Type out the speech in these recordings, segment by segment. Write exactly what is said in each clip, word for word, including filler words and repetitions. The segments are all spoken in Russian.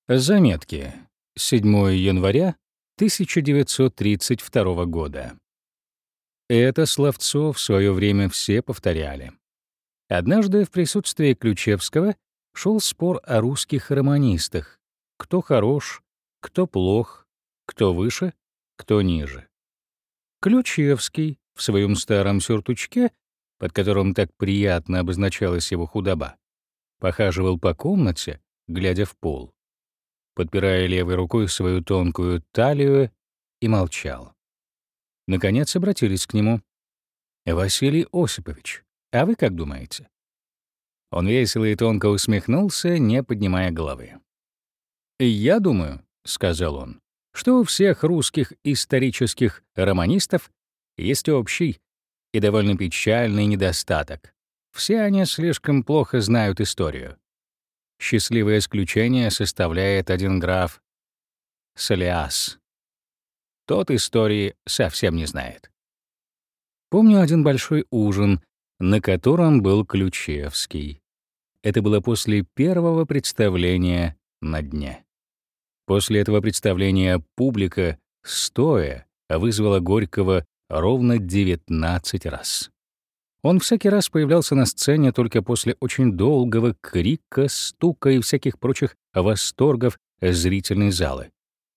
Заметки. седьмого января тысяча девятьсот тридцать второго года. Это словцо в свое время все повторяли. Однажды в присутствии Ключевского шел спор о русских романистах. Кто хорош, кто плох, кто выше, кто ниже. Ключевский в своем старом сюртучке, под которым так приятно обозначалась его худоба, похаживал по комнате, глядя в пол, подпирая левой рукой свою тонкую талию, и молчал. Наконец обратились к нему. «Василий Осипович, а вы как думаете?» Он весело и тонко усмехнулся, не поднимая головы. «Я думаю», — сказал он, — «что у всех русских исторических романистов есть общий и довольно печальный недостаток. Все они слишком плохо знают историю. Счастливое исключение составляет один граф Солиас. Тот истории совсем не знает. Помню один большой ужин, на котором был Ключевский. Это было после первого представления на дне. После этого представления публика, стоя, вызвала Горького ровно девятнадцать раз. Он всякий раз появлялся на сцене только после очень долгого крика, стука и всяких прочих восторгов зрительной залы.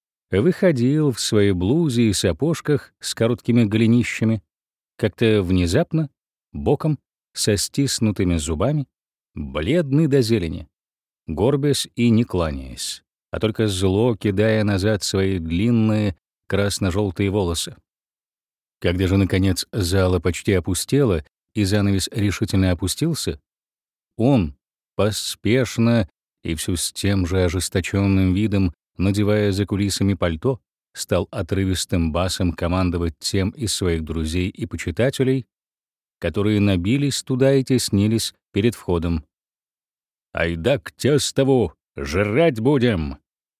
Выходил в своей блузе и сапожках с короткими голенищами, как-то внезапно, боком, со стиснутыми зубами, бледный до зелени, горбясь и не кланяясь, а только зло кидая назад свои длинные красно-желтые волосы. Когда же, наконец, зала почти опустела и занавес решительно опустился, он, поспешно и все с тем же ожесточенным видом, надевая за кулисами пальто, стал отрывистым басом командовать тем из своих друзей и почитателей, которые набились туда и теснились перед входом. «Айда к Тестову! Жрать будем!»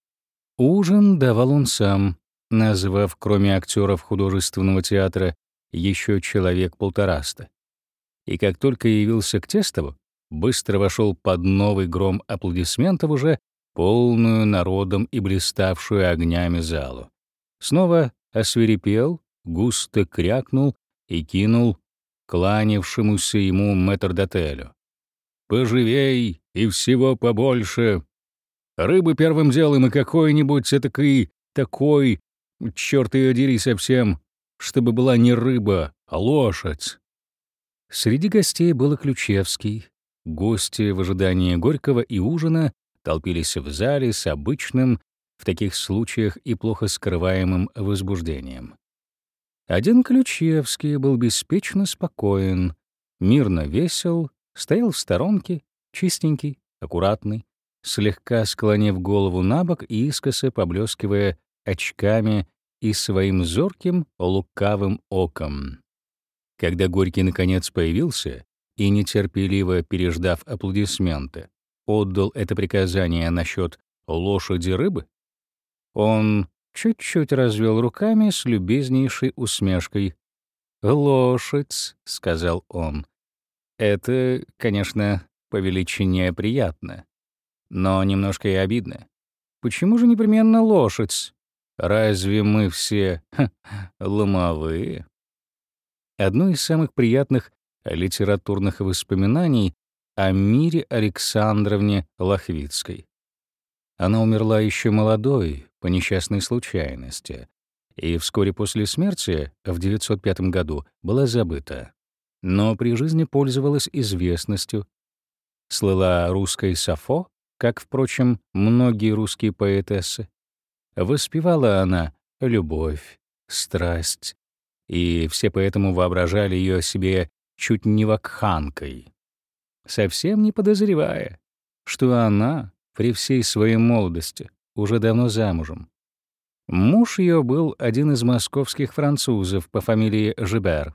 Ужин давал он сам, назвав, кроме актеров художественного театра, еще человек полтораста. И как только явился к Тестову, быстро вошел под новый гром аплодисментов уже полную народом и блиставшую огнями залу. Снова освирепел, густо крякнул и кинул кланявшемуся ему метрдотелю: «Поживей и всего побольше! Рыбы первым делом и какой-нибудь этакой, такой, черт ее дери совсем, чтобы была не рыба, а лошадь!» Среди гостей был и Ключевский. Гости в ожидании Горького и ужина толпились в зале с обычным, в таких случаях и плохо скрываемым возбуждением. Один Ключевский был беспечно спокоен, мирно весел, стоял в сторонке, чистенький, аккуратный, слегка склонив голову набок и искоса поблескивая очками и своим зорким, лукавым оком. Когда Горький наконец появился и, нетерпеливо переждав аплодисменты, отдал это приказание насчет лошади-рыбы, он чуть-чуть развел руками с любезнейшей усмешкой. «Лошадь», — сказал он, — «это, конечно, по величине приятно, но немножко и обидно. Почему же непременно лошадь? Разве мы все ха, ломовые?» Одно из самых приятных литературных воспоминаний о Мире Александровне Лохвицкой. Она умерла еще молодой, по несчастной случайности, и вскоре после смерти, в девятьсот пятом году, была забыта. Но при жизни пользовалась известностью. Слыла русской Сафо, как, впрочем, многие русские поэтессы. Воспевала она любовь, страсть, и все поэтому воображали ее себе чуть не вакханкой, совсем не подозревая, что она при всей своей молодости уже давно замужем. Муж ее был один из московских французов по фамилии Жибер,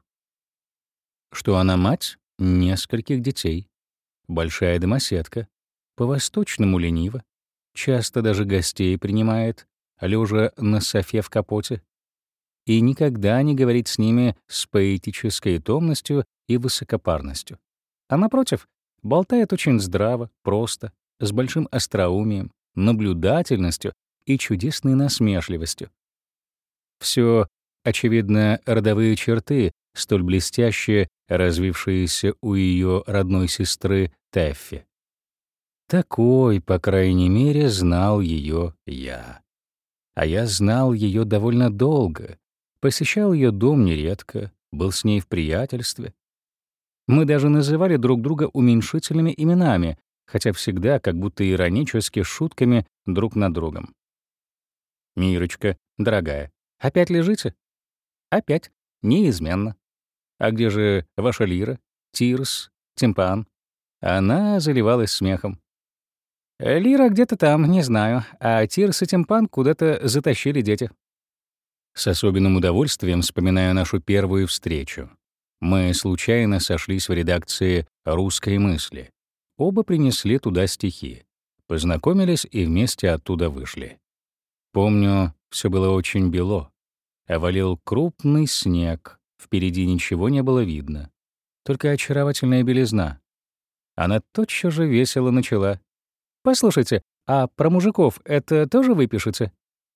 что она мать нескольких детей, большая домоседка, по-восточному ленива, часто даже гостей принимает, лежа на софе в капоте, и никогда не говорит с ними с поэтической томностью и высокопарностью, а, напротив, болтает очень здраво, просто, с большим остроумием, наблюдательностью и чудесной насмешливостью. Все, очевидно, родовые черты, столь блестяще развившиеся у ее родной сестры Тэффи. Такой, по крайней мере, знал ее я. А я знал ее довольно долго, посещал ее дом нередко, был с ней в приятельстве. Мы даже называли друг друга уменьшительными именами, хотя всегда как будто иронически шутками друг над другом. «Мирочка, дорогая, опять лежите?» «Опять. Неизменно. А где же ваша лира, тирс, тимпан?» Она заливалась смехом. «Лира где-то там, не знаю, а тирс и тимпан куда-то затащили дети». С особенным удовольствием вспоминаю нашу первую встречу. Мы случайно сошлись в редакции «Русской мысли». Оба принесли туда стихи, познакомились и вместе оттуда вышли. Помню, все было очень бело. Валил крупный снег, впереди ничего не было видно, только очаровательная белизна. Она тотчас же весело начала. «Послушайте, а про мужиков это тоже вы пишете?»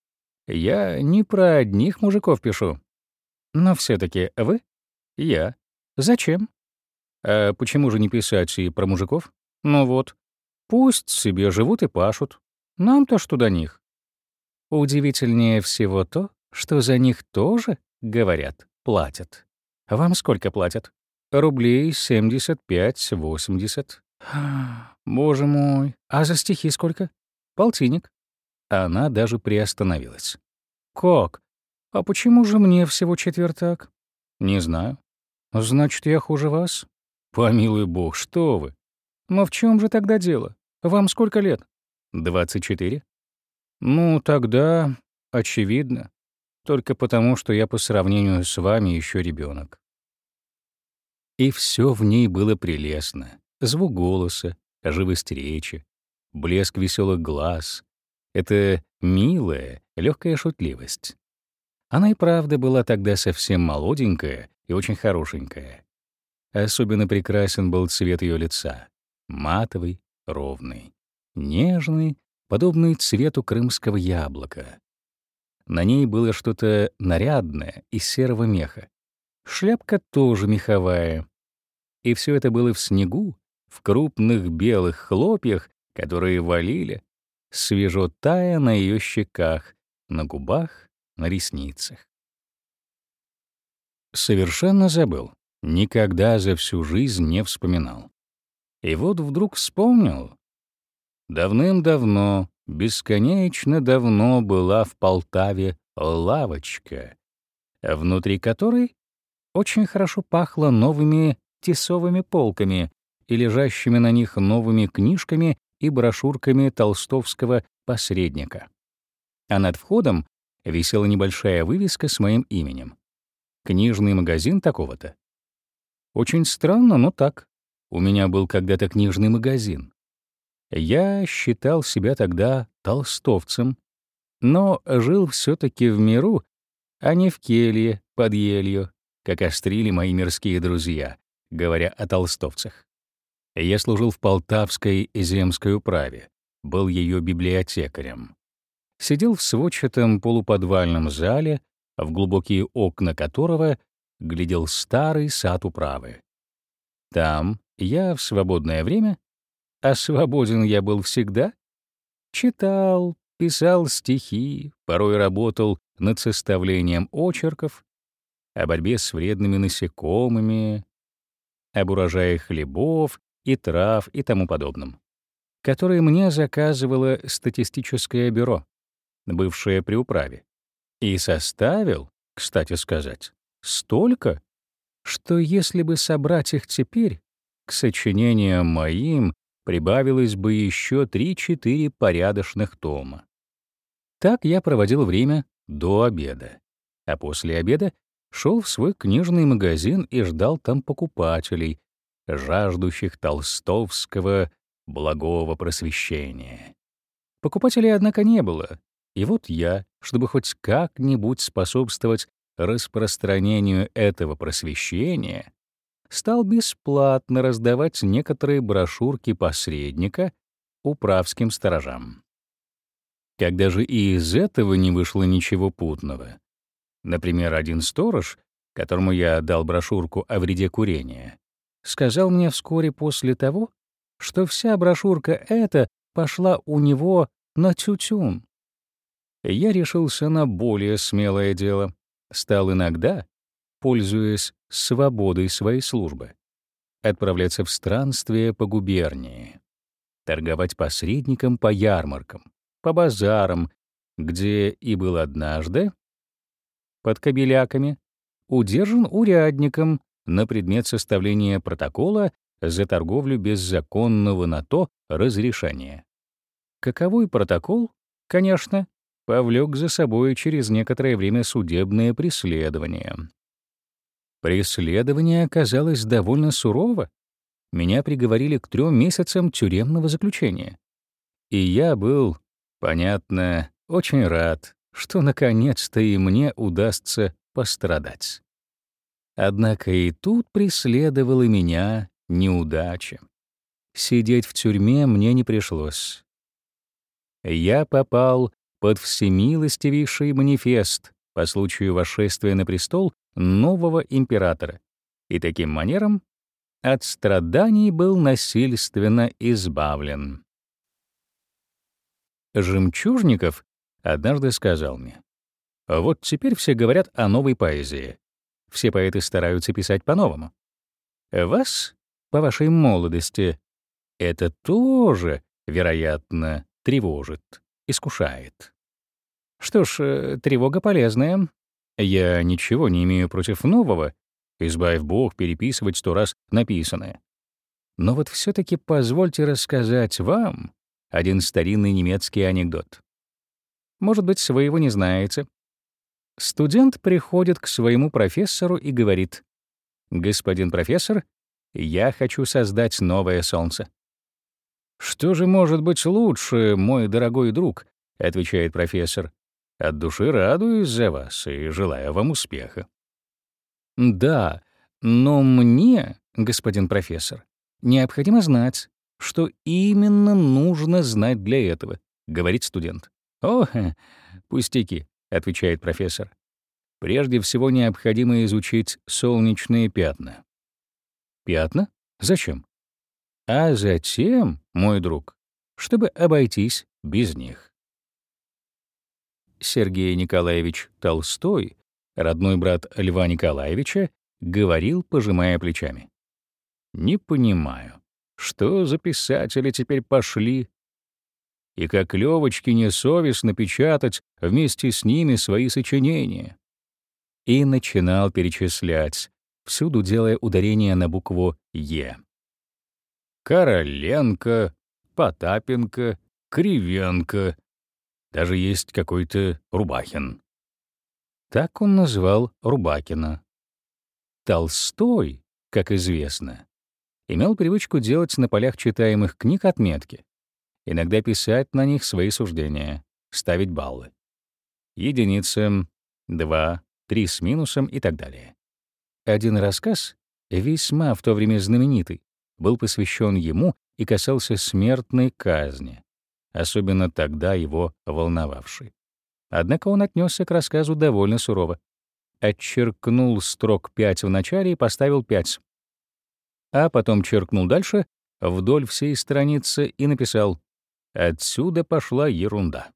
«Я не про одних мужиков пишу». «Но все таки вы?» «Я». «Зачем?» «А почему же не писать и про мужиков?» «Ну вот, пусть себе живут и пашут. Нам-то что до них?» Удивительнее всего то, что за них тоже, говорят, платят. Вам сколько платят? Рублей семьдесят пять-восемьдесят. Боже мой, а за стихи сколько? Полтинник. Она даже приостановилась. Как? А почему же мне всего четвертак? Не знаю. Значит, я хуже вас? Помилуй бог, что вы. Но в чем же тогда дело? Вам сколько лет? Двадцать четыре. Ну, тогда очевидно. Только потому, что я по сравнению с вами еще ребенок. И все в ней было прелестно. Звук голоса, живость речи, блеск веселых глаз. Это милая, легкая шутливость. Она и правда была тогда совсем молоденькая и очень хорошенькая. Особенно прекрасен был цвет ее лица. Матовый, ровный, нежный, подобный цвету крымского яблока. На ней было что-то нарядное из серого меха. Шляпка тоже меховая. И все это было в снегу, в крупных белых хлопьях, которые валили, свежо тая на ее щеках, на губах, на ресницах. Совершенно забыл. Никогда за всю жизнь не вспоминал. И вот вдруг вспомнил. Давным-давно, бесконечно давно была в Полтаве лавочка, внутри которой очень хорошо пахло новыми тесовыми полками и лежащими на них новыми книжками и брошюрками толстовского посредника. А над входом висела небольшая вывеска с моим именем. Книжный магазин такого-то. Очень странно, но так. У меня был когда-то книжный магазин. Я считал себя тогда толстовцем, но жил все-таки в миру, а не в келье под елью, как острили мои мирские друзья, говоря о толстовцах. Я служил в Полтавской земской управе, был ее библиотекарем. Сидел в сводчатом полуподвальном зале, в глубокие окна которого глядел старый сад управы. Там я в свободное время, а свободен я был всегда, читал, писал стихи, порой работал над составлением очерков о борьбе с вредными насекомыми, об урожае хлебов и трав и тому подобном, которые мне заказывало статистическое бюро, бывшее при управе, и составил, кстати сказать, столько, что если бы собрать их теперь, к сочинениям моим прибавилось бы еще три-четыре порядочных тома. Так я проводил время до обеда, а после обеда шел в свой книжный магазин и ждал там покупателей, жаждущих толстовского благого просвещения. Покупателей, однако, не было, и вот я, чтобы хоть как-нибудь способствовать распространению этого просвещения, стал бесплатно раздавать некоторые брошюрки посредника управским сторожам. Когда же и из этого не вышло ничего путного. Например, один сторож, которому я дал брошюрку о вреде курения, сказал мне вскоре после того, что вся брошюрка эта пошла у него на тютюн. Я решился на более смелое дело. Стал иногда, пользуясь свободой своей службы, отправляться в странствия по губернии, торговать посредником по ярмаркам, по базарам, где и был однажды под Кобеляками удержан урядником на предмет составления протокола за торговлю без законного на то разрешения. Каковой протокол, конечно, повлек за собой через некоторое время судебное преследование. Преследование оказалось довольно сурово. Меня приговорили к трем месяцам тюремного заключения. И я был, понятно, очень рад, что наконец-то и мне удастся пострадать. Однако и тут преследовала меня неудача. Сидеть в тюрьме мне не пришлось. Я попал под всемилостивейший манифест по случаю восшествия на престол нового императора, и таким манером от страданий был насильственно избавлен. Жемчужников однажды сказал мне: «Вот теперь все говорят о новой поэзии. Все поэты стараются писать по-новому. Вас, по вашей молодости, это тоже, вероятно, тревожит, искушает. Что ж, э, тревога полезная. Я ничего не имею против нового, избавь Бог переписывать сто раз написанное. Но вот все-таки позвольте рассказать вам один старинный немецкий анекдот. Может быть, вы его не знаете. Студент приходит к своему профессору и говорит: «Господин профессор, я хочу создать новое солнце». «Что же может быть лучше, мой дорогой друг?» — отвечает профессор. «От души радуюсь за вас и желаю вам успеха». «Да, но мне, господин профессор, необходимо знать, что именно нужно знать для этого», — говорит студент. «О, пустяки», — отвечает профессор. «Прежде всего необходимо изучить солнечные пятна». «Пятна? Зачем?» «А затем, мой друг, чтобы обойтись без них». Сергей Николаевич Толстой, родной брат Льва Николаевича, говорил, пожимая плечами: «Не понимаю, что за писатели теперь пошли, и как Лёвочке несовестно печатать вместе с ними свои сочинения». И начинал перечислять, всюду делая ударение на букву «Е». Короленко, Потапенко, Кривенко, даже есть какой-то Рубахин. Так он назвал Рубакина. Толстой, как известно, имел привычку делать на полях читаемых книг отметки, иногда писать на них свои суждения, ставить баллы. Единица, два, три с минусом и так далее. Один рассказ, весьма в то время знаменитый, был посвящен ему и касался смертной казни, особенно тогда его волновавшей. Однако он отнесся к рассказу довольно сурово. Отчеркнул строк пять в начале и поставил пять. А потом черкнул дальше, вдоль всей страницы, и написал: «Отсюда пошла ерунда».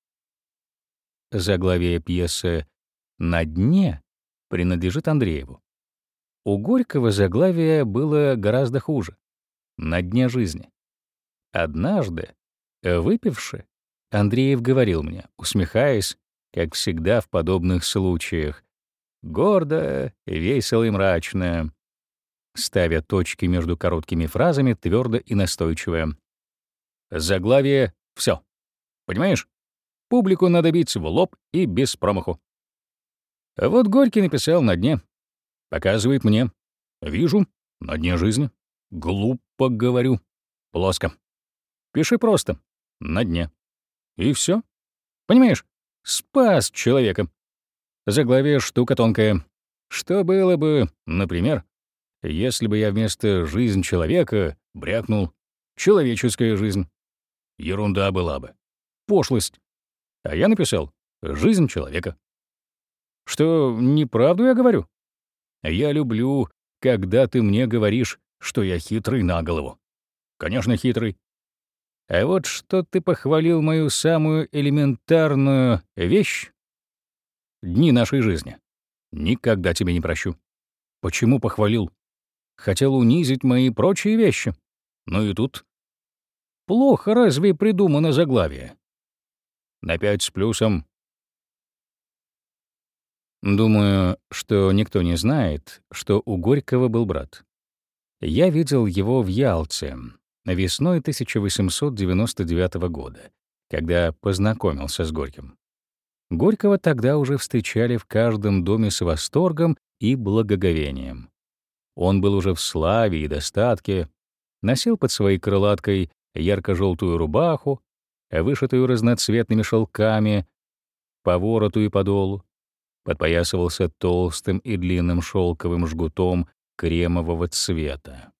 Заглавие пьесы «На дне» принадлежит Андрееву. У Горького заглавие было гораздо хуже — «На дне жизни». Однажды, выпивши, Андреев говорил мне, усмехаясь, как всегда в подобных случаях, гордо, весело и мрачно, ставя точки между короткими фразами твердо и настойчиво: «Заглавие — все. Понимаешь? Публику надо бить в лоб и без промаху». Вот Горький написал «На дне». Показывает мне. Вижу, на дне жизни. Глупо говорю. Плоско. Пиши просто. На дне. И все. Понимаешь? Спас человека. Заглавие — штука тонкая. Что было бы, например, если бы я вместо «жизнь человека» брякнул «человеческая жизнь»? Ерунда была бы. Пошлость. А я написал «Жизнь человека». Что, неправду я говорю? Я люблю, когда ты мне говоришь, что я хитрый на голову. Конечно, хитрый. А вот что ты похвалил мою самую элементарную вещь — дни нашей жизни. Никогда тебе не прощу. Почему похвалил? Хотел унизить мои прочие вещи. Ну и тут. Плохо разве придумано заглавие? На пять с плюсом. Думаю, что никто не знает, что у Горького был брат. Я видел его в Ялте весной тысяча восемьсот девяносто девятого года, когда познакомился с Горьким. Горького тогда уже встречали в каждом доме с восторгом и благоговением. Он был уже в славе и достатке, носил под своей крылаткой ярко-желтую рубаху, вышитую разноцветными шелками по вороту и подолу, подпоясывался толстым и длинным шелковым жгутом кремового цвета.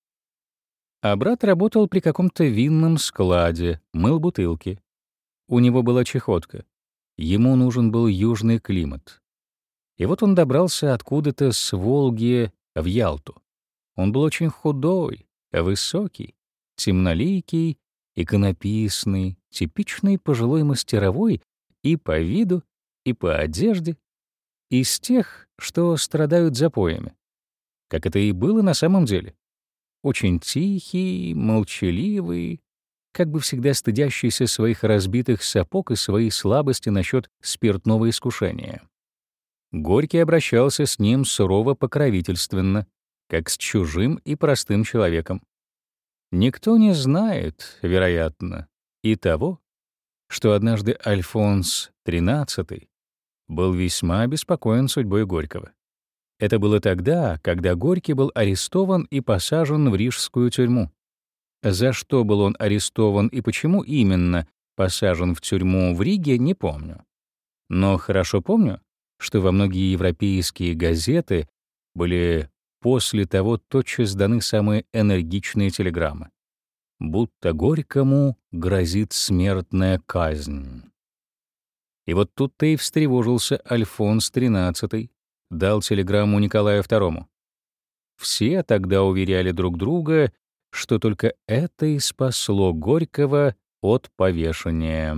А брат работал при каком-то винном складе, мыл бутылки. У него была чахотка. Ему нужен был южный климат. И вот он добрался откуда-то с Волги в Ялту. Он был очень худой, высокий, темноликий, иконописный, типичный пожилой мастеровой и по виду, и по одежде, из тех, что страдают запоями, как это и было на самом деле. Очень тихий, молчаливый, как бы всегда стыдящийся своих разбитых сапог и своей слабости насчет спиртного искушения. Горький обращался с ним сурово-покровительственно, как с чужим и простым человеком. Никто не знает, вероятно, и того, что однажды Альфонс тринадцатый был весьма обеспокоен судьбой Горького. Это было тогда, когда Горький был арестован и посажен в рижскую тюрьму. За что был он арестован и почему именно посажен в тюрьму в Риге, не помню. Но хорошо помню, что во многие европейские газеты были после того тотчас даны самые энергичные телеграммы, будто Горькому грозит смертная казнь. И вот тут-то и встревожился Альфонс тринадцатый, дал телеграмму Николаю второму. Все тогда уверяли друг друга, что только это и спасло Горького от повешения.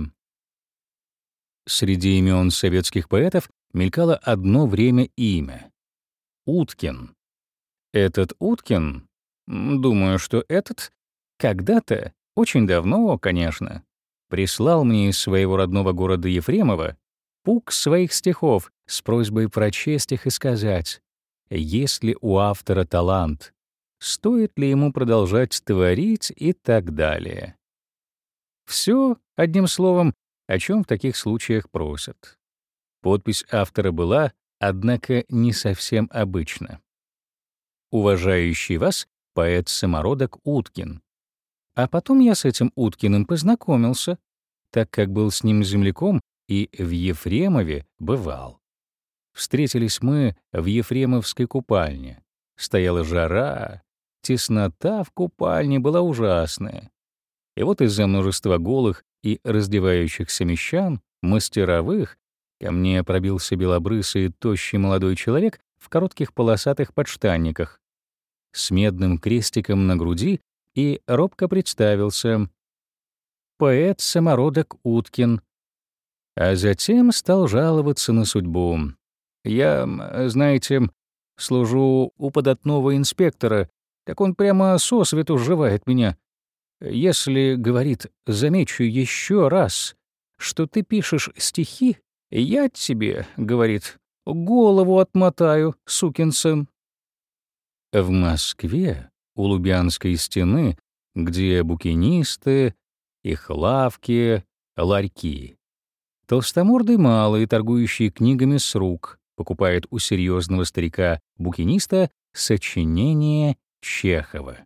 Среди имен советских поэтов мелькало одно время имя — Уткин. Этот Уткин, думаю, что этот, когда-то, очень давно, конечно, прислал мне из своего родного города Ефремова пук своих стихов с просьбой прочесть их и сказать, есть ли у автора талант, стоит ли ему продолжать творить и так далее. Все, одним словом, о чем в таких случаях просят. Подпись автора была, однако, не совсем обычна. Уважающий вас поэт-самородок Уткин. А потом я с этим Уткиным познакомился, так как был с ним земляком и в Ефремове бывал. Встретились мы в Ефремовской купальне. Стояла жара, теснота в купальне была ужасная. И вот из-за множества голых и раздевающихся мещан, мастеровых, ко мне пробился белобрысый тощий молодой человек в коротких полосатых подштанниках, с медным крестиком на груди и робко представился. Поэт-самородок Уткин. А затем стал жаловаться на судьбу. Я, знаете, служу у податного инспектора, так он прямо сосвету сживает меня. Если, говорит, замечу еще раз, что ты пишешь стихи, я тебе, говорит, голову отмотаю, сукин сын. В Москве, у Лубянской стены, где букинисты, их лавки, ларьки, толстомордый малый, торгующий книгами с рук, покупает у серьезного старика-букиниста сочинение Чехова.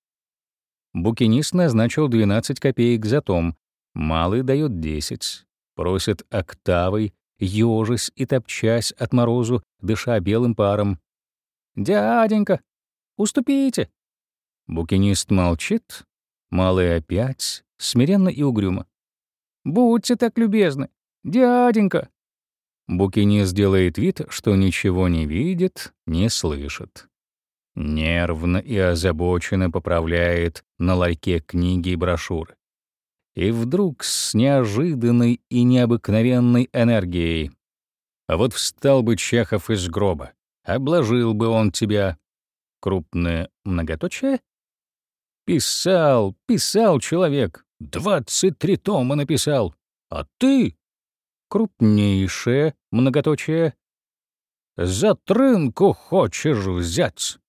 Букинист назначил двенадцать копеек за том, малый дает десять, просит октавой, ёжась и топчась от морозу, дыша белым паром. «Дяденька, уступите!» Букинист молчит, малый опять, смиренно и угрюмо. «Будьте так любезны, Дяденька!» Букинист делает вид, что ничего не видит, не слышит. Нервно и озабоченно поправляет на ларьке книги и брошюры. И вдруг с неожиданной и необыкновенной энергией. А вот встал бы Чехов из гроба, обложил бы он тебя. Крупное многоточие? Писал, писал человек, двадцать три тома написал. А ты? Крупнейшее многоточие. За трынку хочешь взять?